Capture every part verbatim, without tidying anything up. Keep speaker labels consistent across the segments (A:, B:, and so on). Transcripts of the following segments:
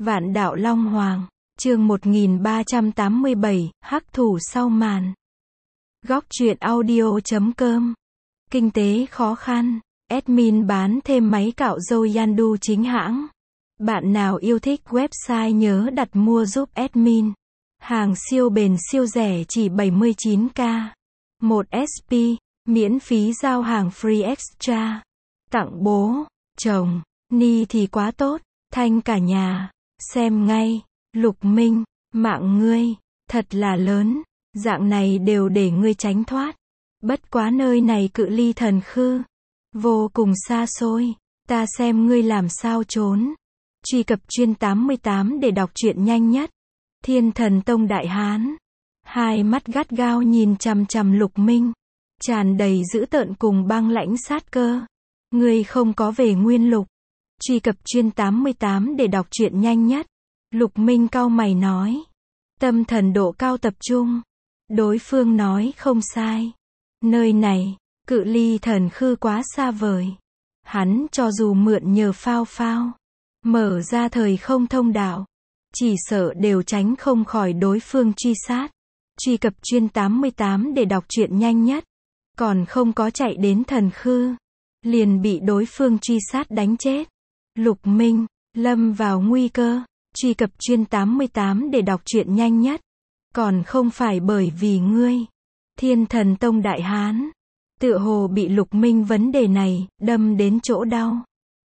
A: Vạn đạo Long Hoàng, chương một nghìn ba trăm tám mươi bảy, hắc thủ sau màn. Góc truyện audio chấm com. Kinh tế khó khăn, admin bán thêm máy cạo râu Yandu chính hãng. Bạn nào yêu thích website nhớ đặt mua giúp admin. Hàng siêu bền siêu rẻ chỉ bảy mươi chín k. một ét pê, miễn phí giao hàng free extra. Tặng bố, chồng, ni thì quá tốt, thanh cả nhà. Xem ngay, Lục Minh, mạng ngươi, thật là lớn, dạng này đều để ngươi tránh thoát. Bất quá nơi này cự ly thần khư, vô cùng xa xôi, ta xem ngươi làm sao trốn. Truy cập chuyên tám mươi tám để đọc truyện nhanh nhất. Thiên Thần Tông Đại Hán, hai mắt gắt gao nhìn chằm chằm Lục Minh, tràn đầy dữ tợn cùng băng lãnh sát cơ. Ngươi không có về nguyên lục. Truy cập chuyên tám mươi tám để đọc truyện nhanh nhất. Lục Minh cau mày nói. Tâm thần độ cao tập trung. Đối phương nói không sai. Nơi này, cự ly thần khư quá xa vời. Hắn cho dù mượn nhờ phao phao, mở ra thời không thông đạo, chỉ sợ đều tránh không khỏi đối phương truy sát. Truy cập chuyên tám mươi tám để đọc truyện nhanh nhất. Còn không có chạy đến thần khư, liền bị đối phương truy sát đánh chết. Lục Minh, lâm vào nguy cơ. Truy cập chuyên tám mươi tám để đọc truyện nhanh nhất. Còn không phải bởi vì ngươi. Thiên Thần Tông Đại Hán, tựa hồ bị Lục Minh vấn đề này đâm đến chỗ đau.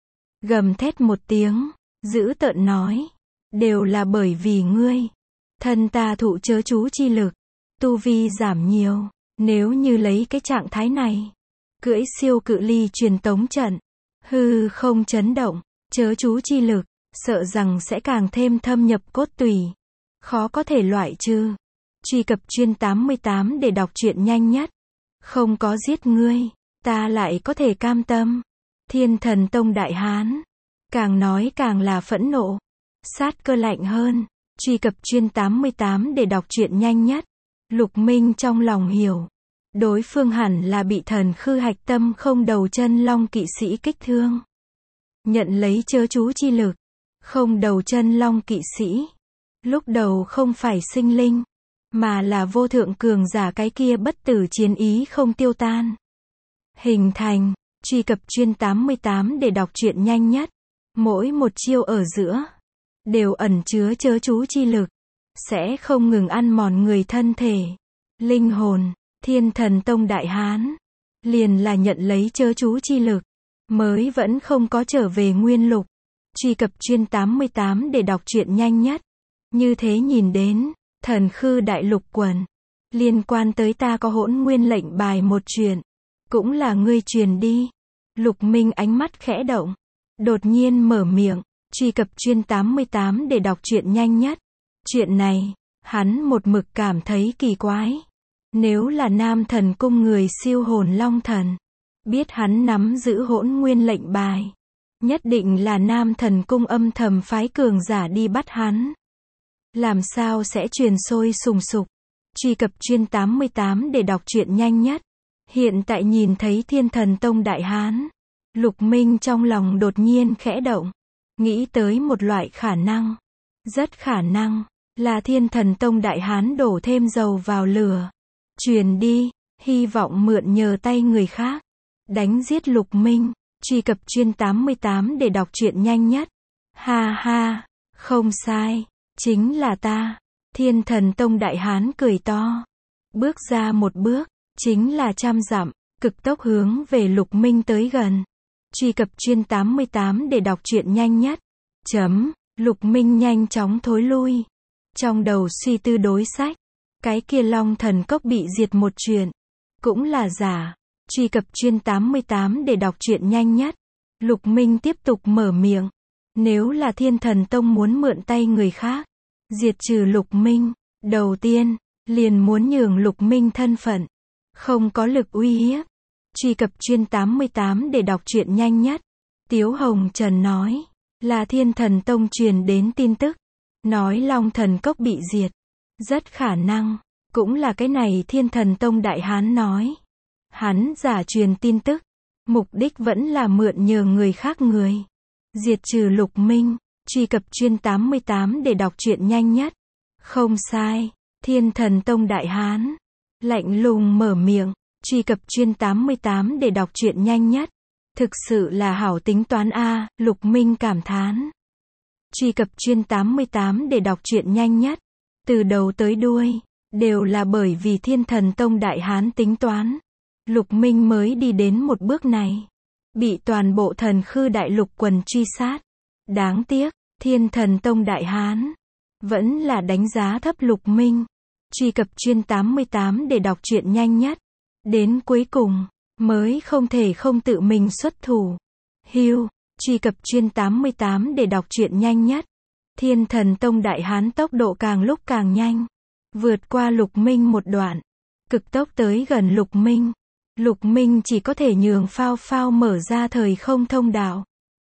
A: Gầm thét một tiếng, dữ tợn nói. Đều là bởi vì ngươi. Thân ta thụ chớ chú chi lực, tu vi giảm nhiều. Nếu như lấy cái trạng thái này, cưỡi siêu cự ly truyền tống trận, hư không chấn động, chớ chú chi lực, sợ rằng sẽ càng thêm thâm nhập cốt tủy, khó có thể loại trừ. Truy cập chuyên tám mươi tám để đọc truyện nhanh nhất. Không có giết ngươi, ta lại có thể cam tâm. Thiên Thần Tông Đại Hán, càng nói càng là phẫn nộ, sát cơ lạnh hơn. Truy cập chuyên tám mươi tám để đọc truyện nhanh nhất. Lục Minh trong lòng hiểu, đối phương hẳn là bị thần khư hạch tâm không đầu chân long kỵ sĩ kích thương. Nhận lấy chớ chú chi lực, không đầu chân long kỵ sĩ, lúc đầu không phải sinh linh, mà là vô thượng cường giả cái kia bất tử chiến ý không tiêu tan. Hình thành, truy cập chuyên tám mươi tám để đọc truyện nhanh nhất. Mỗi một chiêu ở giữa, đều ẩn chứa chớ chú chi lực, sẽ không ngừng ăn mòn người thân thể, linh hồn. Thiên Thần Tông Đại Hán, liền là nhận lấy chớ chú chi lực, mới vẫn không có trở về nguyên lục. Truy cập chuyên tám mươi tám để đọc truyện nhanh nhất. Như thế nhìn đến, thần khư đại lục quần, liên quan tới ta có hỗn nguyên lệnh bài một chuyện, cũng là ngươi truyền đi. Lục Minh ánh mắt khẽ động, đột nhiên mở miệng. Truy cập chuyên tám mươi tám để đọc truyện nhanh nhất. Chuyện này, hắn một mực cảm thấy kỳ quái. Nếu là Nam Thần Cung người siêu hồn long thần, biết hắn nắm giữ hỗn nguyên lệnh bài, nhất định là Nam Thần Cung âm thầm phái cường giả đi bắt hắn. Làm sao sẽ truyền sôi sùng sục. Truy cập chuyên tám mươi tám để đọc truyện nhanh nhất. Hiện tại nhìn thấy Thiên Thần Tông Đại Hán, Lục Minh trong lòng đột nhiên khẽ động, nghĩ tới một loại khả năng. Rất khả năng là Thiên Thần Tông Đại Hán đổ thêm dầu vào lửa, truyền đi, hy vọng mượn nhờ tay người khác, đánh giết Lục Minh. Truy cập chuyên tám mươi tám để đọc truyện nhanh nhất. Ha ha, không sai, chính là ta. Thiên Thần Tông Đại Hán cười to, bước ra một bước, chính là trăm dặm, cực tốc hướng về Lục Minh tới gần. Truy cập chuyên tám mươi tám để đọc truyện nhanh nhất. Chấm, Lục Minh nhanh chóng thối lui, trong đầu suy tư đối sách. Cái kia Long Thần Cốc bị diệt một chuyện, cũng là giả. Truy cập chuyên tám mươi tám để đọc truyện nhanh nhất. Lục Minh tiếp tục mở miệng. Nếu là Thiên Thần Tông muốn mượn tay người khác, diệt trừ Lục Minh, đầu tiên, liền muốn nhường Lục Minh thân phận, không có lực uy hiếp. Truy cập chuyên tám mươi tám để đọc truyện nhanh nhất. Tiếu Hồng Trần nói, là Thiên Thần Tông truyền đến tin tức, nói Long Thần Cốc bị diệt. Rất khả năng, cũng là cái này Thiên Thần Tông Đại Hán nói. Hắn giả truyền tin tức, mục đích vẫn là mượn nhờ người khác người, diệt trừ Lục Minh. Truy cập chuyên tám mươi tám để đọc truyện nhanh nhất. Không sai. Thiên Thần Tông Đại Hán. Lạnh lùng mở miệng. Truy cập chuyên tám mươi tám để đọc truyện nhanh nhất. Thực sự là hảo tính toán a, Lục Minh cảm thán. Truy cập chuyên tám mươi tám để đọc truyện nhanh nhất. Từ đầu tới đuôi, đều là bởi vì Thiên Thần Tông Đại Hán tính toán. Lục Minh mới đi đến một bước này. Bị toàn bộ thần khư đại lục quần truy sát. Đáng tiếc, Thiên Thần Tông Đại Hán vẫn là đánh giá thấp Lục Minh. Truy cập chuyên tám mươi tám để đọc truyện nhanh nhất. Đến cuối cùng, mới không thể không tự mình xuất thủ. Hưu, truy cập chuyên tám mươi tám để đọc truyện nhanh nhất. Thiên Thần Tông Đại Hán tốc độ càng lúc càng nhanh. Vượt qua Lục Minh một đoạn. Cực tốc tới gần Lục Minh. Lục Minh chỉ có thể nhường phao phao mở ra thời không thông đạo.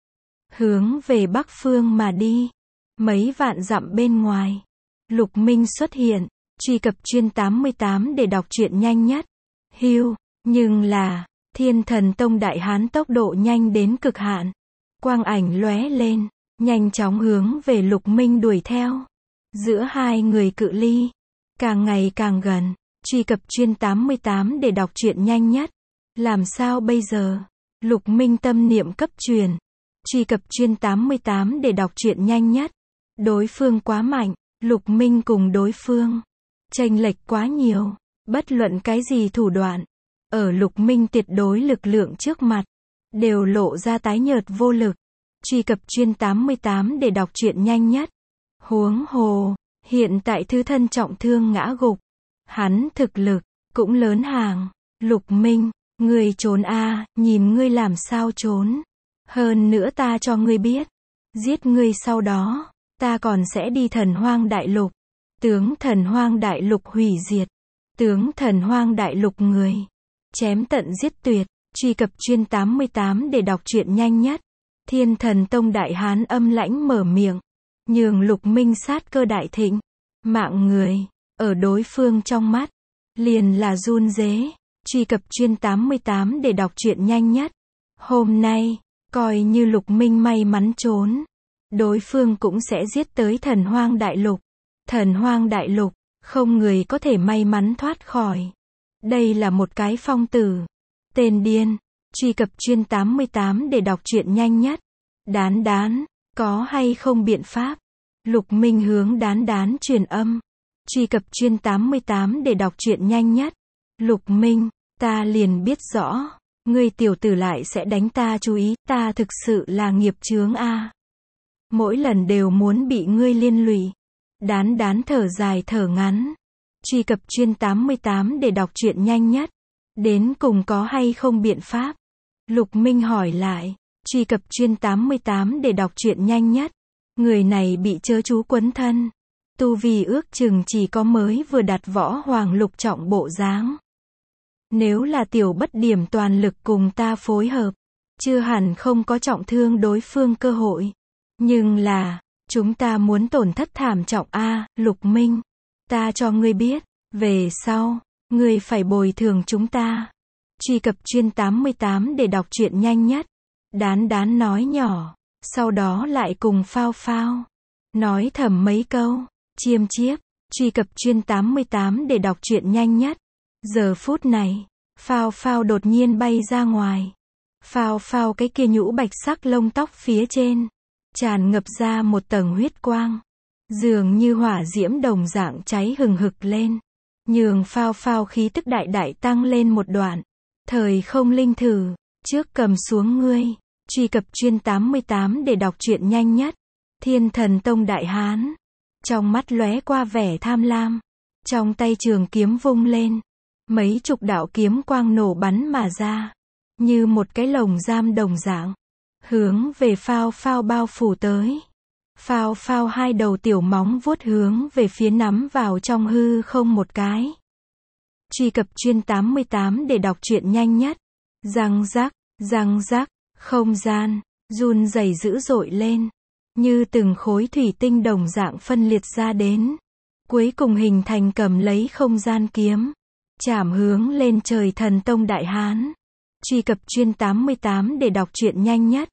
A: Hướng về bắc phương mà đi. Mấy vạn dặm bên ngoài. Lục Minh xuất hiện. Truy cập chuyên tám mươi tám để đọc truyện nhanh nhất. Hưu, nhưng là, Thiên Thần Tông Đại Hán tốc độ nhanh đến cực hạn. Quang ảnh lóe lên, nhanh chóng hướng về Lục Minh đuổi theo. Giữa hai người cự ly càng ngày càng gần. Truy cập chuyên tám mươi tám để đọc truyện nhanh nhất. Làm sao bây giờ? Lục Minh tâm niệm cấp truyền. Truy cập chuyên tám mươi tám để đọc truyện nhanh nhất. Đối phương quá mạnh, Lục Minh cùng đối phương chênh lệch quá nhiều. Bất luận cái gì thủ đoạn, ở Lục Minh tuyệt đối lực lượng trước mặt, đều lộ ra tái nhợt vô lực. Truy cập chuyên tám mươi tám để đọc truyện nhanh nhất. Huống hồ, hiện tại thứ thân trọng thương ngã gục. Hắn thực lực, cũng lớn hàng. Lục Minh, ngươi trốn a, nhìn ngươi làm sao trốn. Hơn nữa ta cho ngươi biết. Giết ngươi sau đó, ta còn sẽ đi Thần Hoang Đại Lục. Tướng Thần Hoang Đại Lục hủy diệt. Tướng Thần Hoang Đại Lục người. Chém tận giết tuyệt. Truy cập chuyên tám mươi tám để đọc truyện nhanh nhất. Thiên Thần Tông Đại Hán âm lãnh mở miệng. Nhường Lục Minh sát cơ đại thịnh. Mạng người, ở đối phương trong mắt, liền là run rế. Truy cập chuyên tám mươi tám để đọc truyện nhanh nhất. Hôm nay, coi như Lục Minh may mắn trốn. Đối phương cũng sẽ giết tới Thần Hoang Đại Lục. Thần Hoang Đại Lục, không người có thể may mắn thoát khỏi. Đây là một cái phong tử. Tên điên. Truy cập chuyên tám mươi tám để đọc truyện nhanh nhất. Đán đán, có hay không biện pháp? Lục Minh hướng đán đán truyền âm. Truy cập chuyên tám mươi tám để đọc truyện nhanh nhất. Lục Minh, ta liền biết rõ. Ngươi tiểu tử lại sẽ đánh ta chú ý. Ta thực sự là nghiệp chướng a. Mỗi lần đều muốn bị ngươi liên lụy. Đán đán thở dài thở ngắn. Truy cập chuyên tám mươi tám để đọc truyện nhanh nhất. Đến cùng có hay không biện pháp? Lục Minh hỏi lại. Truy cập chuyên tám mươi tám để đọc truyện nhanh nhất. Người này bị chớ chú quấn thân. Tu vi ước chừng chỉ có mới vừa đặt võ hoàng lục trọng bộ dáng. Nếu là tiểu bất điểm toàn lực cùng ta phối hợp, chưa hẳn không có trọng thương đối phương cơ hội. Nhưng là, chúng ta muốn tổn thất thảm trọng a, Lục Minh. Ta cho ngươi biết, về sau, ngươi phải bồi thường chúng ta. Truy cập chuyên tám mươi tám để đọc truyện nhanh nhất. Đán đán nói nhỏ, sau đó lại cùng phao phao. Nói thầm mấy câu, chiêm chiếp. Truy cập chuyên tám mươi tám để đọc truyện nhanh nhất. Giờ phút này, phao phao đột nhiên bay ra ngoài. Phao phao cái kia nhũ bạch sắc lông tóc phía trên, tràn ngập ra một tầng huyết quang. Dường như hỏa diễm đồng dạng cháy hừng hực lên. Nhường phao phao khí tức đại đại tăng lên một đoạn. Thời không linh thử, trước cầm xuống ngươi. Truy cập chuyên tám mươi tám để đọc truyện nhanh nhất. Thiên Thần Tông Đại Hán. Trong mắt lóe qua vẻ tham lam. Trong tay trường kiếm vung lên. Mấy chục đạo kiếm quang nổ bắn mà ra. Như một cái lồng giam đồng dạng. Hướng về phao phao bao phủ tới. Phao phao hai đầu tiểu móng vuốt hướng về phía nắm vào trong hư không một cái. Truy cập chuyên tám mươi tám để đọc truyện nhanh nhất. Răng rắc, răng rắc, không gian, run rẩy dữ dội lên. Như từng khối thủy tinh đồng dạng phân liệt ra đến. Cuối cùng hình thành cầm lấy không gian kiếm. Chảm hướng lên trời Thần Tông Đại Hán. Truy cập chuyên tám mươi tám để đọc truyện nhanh nhất.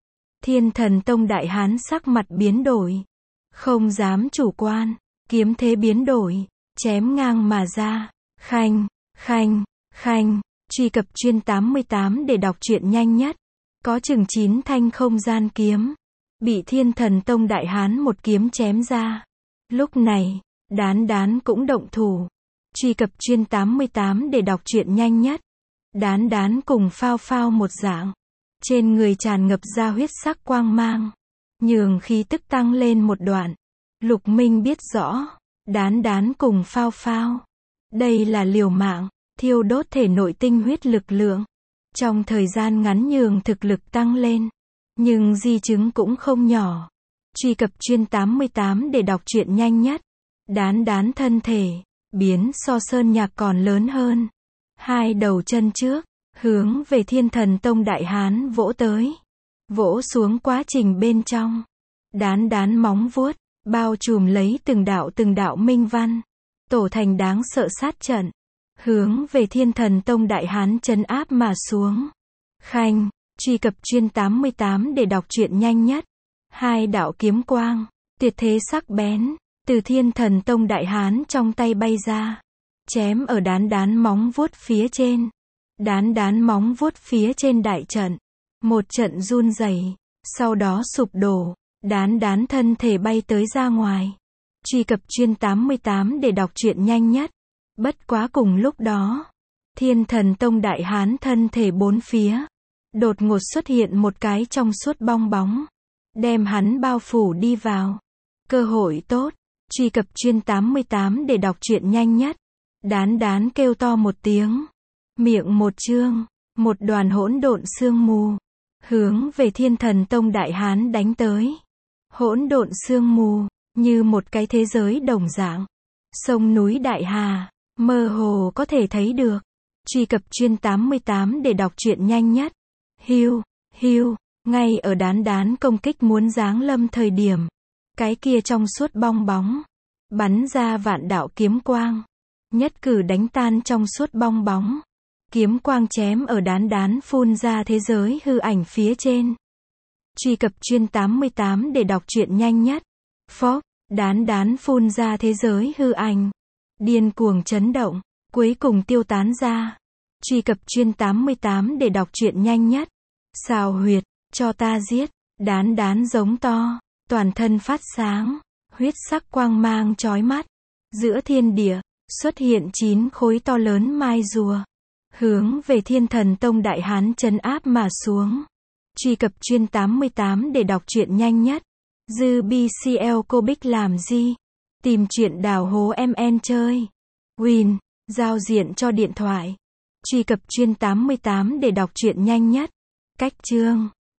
A: Thiên Thần Tông Đại Hán sắc mặt biến đổi. Không dám chủ quan. Kiếm thế biến đổi. Chém ngang mà ra. Khanh, khanh, khanh. Truy cập chuyên tám mươi tám để đọc truyện nhanh nhất. Có chừng chín thanh không gian kiếm. Bị Thiên Thần Tông Đại Hán một kiếm chém ra. Lúc này, Đán Đán cũng động thủ. Truy cập chuyên tám mươi tám để đọc truyện nhanh nhất. Đán Đán cùng Phao Phao một dạng. Trên người tràn ngập ra huyết sắc quang mang. Nhường khí tức tăng lên một đoạn. Lục Minh biết rõ. Đán Đán cùng Phao Phao. Đây là liều mạng. Thiêu đốt thể nội tinh huyết lực lượng. Trong thời gian ngắn nhường thực lực tăng lên. Nhưng di chứng cũng không nhỏ. Truy cập chuyên tám mươi tám để đọc truyện nhanh nhất. Đán Đán thân thể. Biến so sơn nhạc còn lớn hơn. Hai đầu chân trước. Hướng về Thiên Thần Tông Đại Hán vỗ tới. Vỗ xuống quá trình bên trong. Đán Đán móng vuốt. Bao trùm lấy từng đạo từng đạo minh văn. Tổ thành đáng sợ sát trận. Hướng về Thiên Thần Tông Đại Hán trấn áp mà xuống. Khanh. Truy cập chuyên tám mươi tám để đọc truyện nhanh nhất. Hai đạo kiếm quang. Tuyệt thế sắc bén. Từ Thiên Thần Tông Đại Hán trong tay bay ra. Chém ở Đán Đán móng vuốt phía trên. Đán Đán móng vuốt phía trên đại trận. Một trận run rẩy. Sau đó sụp đổ. Đán Đán thân thể bay tới ra ngoài. Truy cập chuyên tám mươi tám để đọc truyện nhanh nhất. Bất quá cùng lúc đó. Thiên Thần Tông Đại Hán thân thể bốn phía. Đột ngột xuất hiện một cái trong suốt bong bóng. Đem hắn bao phủ đi vào. Cơ hội tốt. Truy cập chuyên tám mươi tám để đọc truyện nhanh nhất. Đán Đán kêu to một tiếng. Miệng một trương. Một đoàn hỗn độn sương mù. Hướng về Thiên Thần Tông Đại Hán đánh tới. Hỗn độn sương mù. Như một cái thế giới đồng dạng. Sông núi Đại Hà. Mơ hồ có thể thấy được. Truy cập chuyên tám mươi tám để đọc truyện nhanh nhất. Hiu, hiu. Ngay ở Đán Đán công kích muốn giáng lâm thời điểm. Cái kia trong suốt bong bóng. Bắn ra vạn đạo kiếm quang. Nhất cử đánh tan trong suốt bong bóng. Kiếm quang chém ở Đán Đán phun ra thế giới hư ảnh phía trên. Truy cập chuyên tám mươi tám để đọc truyện nhanh nhất. Phốc. Đán Đán phun ra thế giới hư ảnh. Điên cuồng chấn động. Cuối cùng tiêu tán ra. Truy cập chuyên tám mươi tám để đọc truyện nhanh nhất. Xào huyệt. Cho ta giết. Đán Đán giống to. Toàn thân phát sáng. Huyết sắc quang mang chói mắt. Giữa thiên địa. Xuất hiện chín khối to lớn mai rùa. Hướng về Thiên Thần Tông Đại Hán trấn áp mà xuống. Truy cập chuyên tám mươi tám để đọc truyện nhanh nhất. Dư bê xê lờ cô Bích làm gì? Tìm truyện đào hố em en chơi. Win. Giao diện cho điện thoại. Truy cập chuyên tám mươi tám để đọc truyện nhanh nhất. Cách chương.